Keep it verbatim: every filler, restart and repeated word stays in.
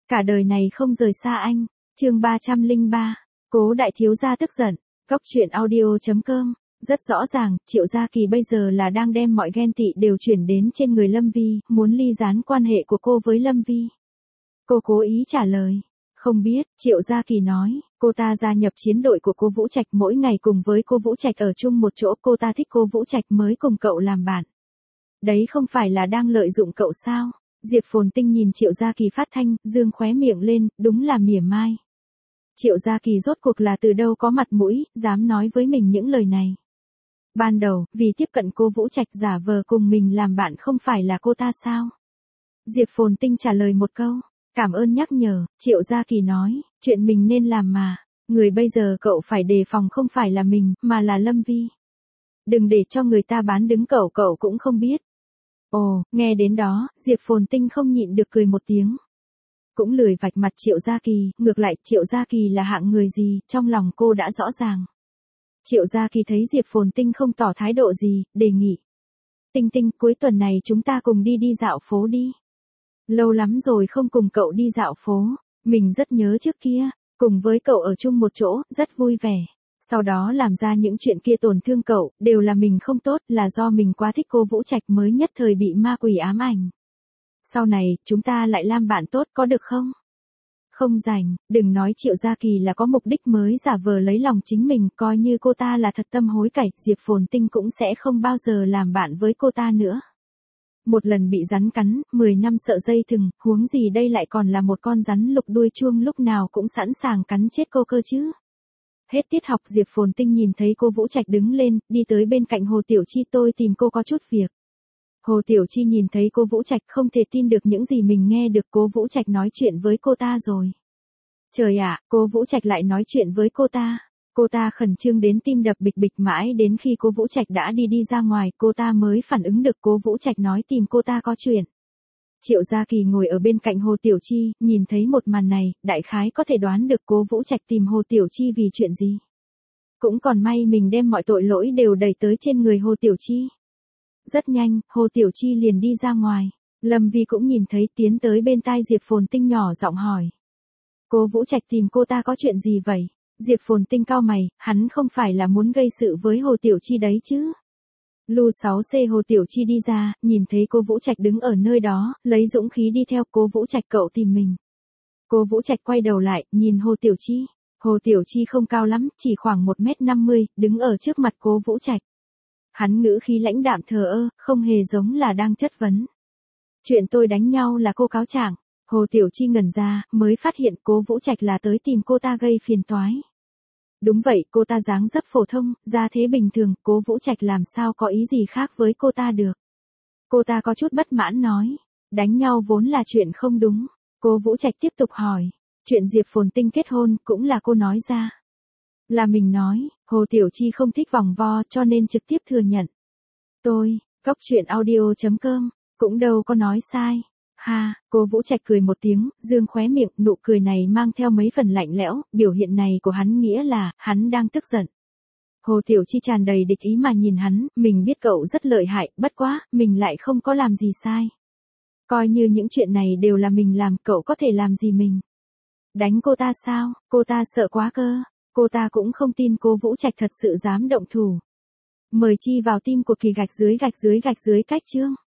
cả đời này không rời xa anh. Chương ba trăm lẻ ba, Cố đại thiếu gia tức giận. Góc truyện audio chấm com. Rất rõ ràng, Triệu Gia Kỳ bây giờ là đang đem mọi ghen tị đều chuyển đến trên người Lâm Vi, muốn ly gián quan hệ của cô với Lâm Vi. Cô cố ý trả lời. Không biết, Triệu Gia Kỳ nói, cô ta gia nhập chiến đội của cô Vũ Trạch, mỗi ngày cùng với cô Vũ Trạch ở chung một chỗ, cô ta thích cô Vũ Trạch mới cùng cậu làm bạn. Đấy không phải là đang lợi dụng cậu sao? Diệp Phồn Tinh nhìn Triệu Gia Kỳ phát thanh, dương khóe miệng lên, đúng là mỉa mai. Triệu Gia Kỳ rốt cuộc là từ đâu có mặt mũi, dám nói với mình những lời này. Ban đầu, vì tiếp cận cô Vũ Trạch giả vờ cùng mình làm bạn không phải là cô ta sao? Diệp Phồn Tinh trả lời một câu, cảm ơn nhắc nhở. Triệu Gia Kỳ nói, chuyện mình nên làm mà, người bây giờ cậu phải đề phòng không phải là mình, mà là Lâm Vi. Đừng để cho người ta bán đứng cậu, cậu cũng không biết. Ồ, nghe đến đó, Diệp Phồn Tinh không nhịn được cười một tiếng. Cũng lười vạch mặt Triệu Gia Kỳ, ngược lại Triệu Gia Kỳ là hạng người gì, trong lòng cô đã rõ ràng. Triệu Gia Kỳ thấy Diệp Phồn Tinh không tỏ thái độ gì, đề nghị. Tinh Tinh, cuối tuần này chúng ta cùng đi đi dạo phố đi. Lâu lắm rồi không cùng cậu đi dạo phố, mình rất nhớ trước kia, cùng với cậu ở chung một chỗ, rất vui vẻ. Sau đó làm ra những chuyện kia tổn thương cậu, đều là mình không tốt, là do mình quá thích cô Vũ Trạch mới nhất thời bị ma quỷ ám ảnh. Sau này, chúng ta lại làm bạn tốt có được không? Không rảnh, đừng nói Triệu Gia Kỳ là có mục đích mới giả vờ lấy lòng chính mình, coi như cô ta là thật tâm hối cải, Diệp Phồn Tinh cũng sẽ không bao giờ làm bạn với cô ta nữa. Một lần bị rắn cắn, mười năm sợ dây thừng, huống gì đây lại còn là một con rắn lục đuôi chuông lúc nào cũng sẵn sàng cắn chết cô cơ chứ. Hết tiết học Diệp Phồn Tinh nhìn thấy cô Vũ Trạch đứng lên, đi tới bên cạnh Hồ Tiểu Chi, tôi tìm cô có chút việc. Hồ Tiểu Chi nhìn thấy cô Vũ Trạch không thể tin được những gì mình nghe được, cô Vũ Trạch nói chuyện với cô ta rồi. Trời ạ, cô Vũ Trạch lại nói chuyện với cô ta. Cô ta khẩn trương đến tim đập bịch bịch, mãi đến khi cô Vũ Trạch đã đi đi ra ngoài, cô ta mới phản ứng được cô Vũ Trạch nói tìm cô ta có chuyện. Triệu Gia Kỳ ngồi ở bên cạnh Hồ Tiểu Chi, nhìn thấy một màn này, đại khái có thể đoán được cô Vũ Trạch tìm Hồ Tiểu Chi vì chuyện gì. Cũng còn may mình đem mọi tội lỗi đều đẩy tới trên người Hồ Tiểu Chi. Rất nhanh, Hồ Tiểu Chi liền đi ra ngoài. Lâm Vi cũng nhìn thấy, tiến tới bên tai Diệp Phồn Tinh nhỏ giọng hỏi. Cô Vũ Trạch tìm cô ta có chuyện gì vậy? Diệp Phồn Tinh cau mày, hắn không phải là muốn gây sự với Hồ Tiểu Chi đấy chứ? Lu sáu C Hồ Tiểu Chi đi ra, nhìn thấy cô Vũ Trạch đứng ở nơi đó, lấy dũng khí đi theo. Cô Vũ Trạch, cậu tìm mình. Cô Vũ Trạch quay đầu lại, nhìn Hồ Tiểu Chi. Hồ Tiểu Chi không cao lắm, chỉ khoảng một mét năm mươi, đứng ở trước mặt cô Vũ Trạch. Hắn ngữ khí lãnh đạm thờ ơ, không hề giống là đang chất vấn. Chuyện tôi đánh nhau là cô cáo trạng. Hồ Tiểu Chi ngẩn ra, mới phát hiện cô Vũ Trạch là tới tìm cô ta gây phiền toái. Đúng vậy, cô ta dáng dấp phổ thông, ra thế bình thường, cô Vũ Trạch làm sao có ý gì khác với cô ta được. Cô ta có chút bất mãn nói, đánh nhau vốn là chuyện không đúng. Cô Vũ Trạch tiếp tục hỏi, chuyện Diệp Phồn Tinh kết hôn cũng là cô nói ra. Là mình nói. Hồ Tiểu Chi không thích vòng vo cho nên trực tiếp thừa nhận. Tôi, góc truyện audio chấm com, cũng đâu có nói sai. Ha, cô Vũ Trạch cười một tiếng, dương khóe miệng, nụ cười này mang theo mấy phần lạnh lẽo, biểu hiện này của hắn nghĩa là, hắn đang tức giận. Hồ Tiểu Chi tràn đầy địch ý mà nhìn hắn, mình biết cậu rất lợi hại, bất quá, mình lại không có làm gì sai. Coi như những chuyện này đều là mình làm, cậu có thể làm gì mình? Đánh cô ta sao? Cô ta sợ quá cơ. Cô ta cũng không tin cô Vũ Trạch thật sự dám động thủ. Mời chi vào tim của Kỳ gạch dưới gạch dưới gạch dưới cách chương.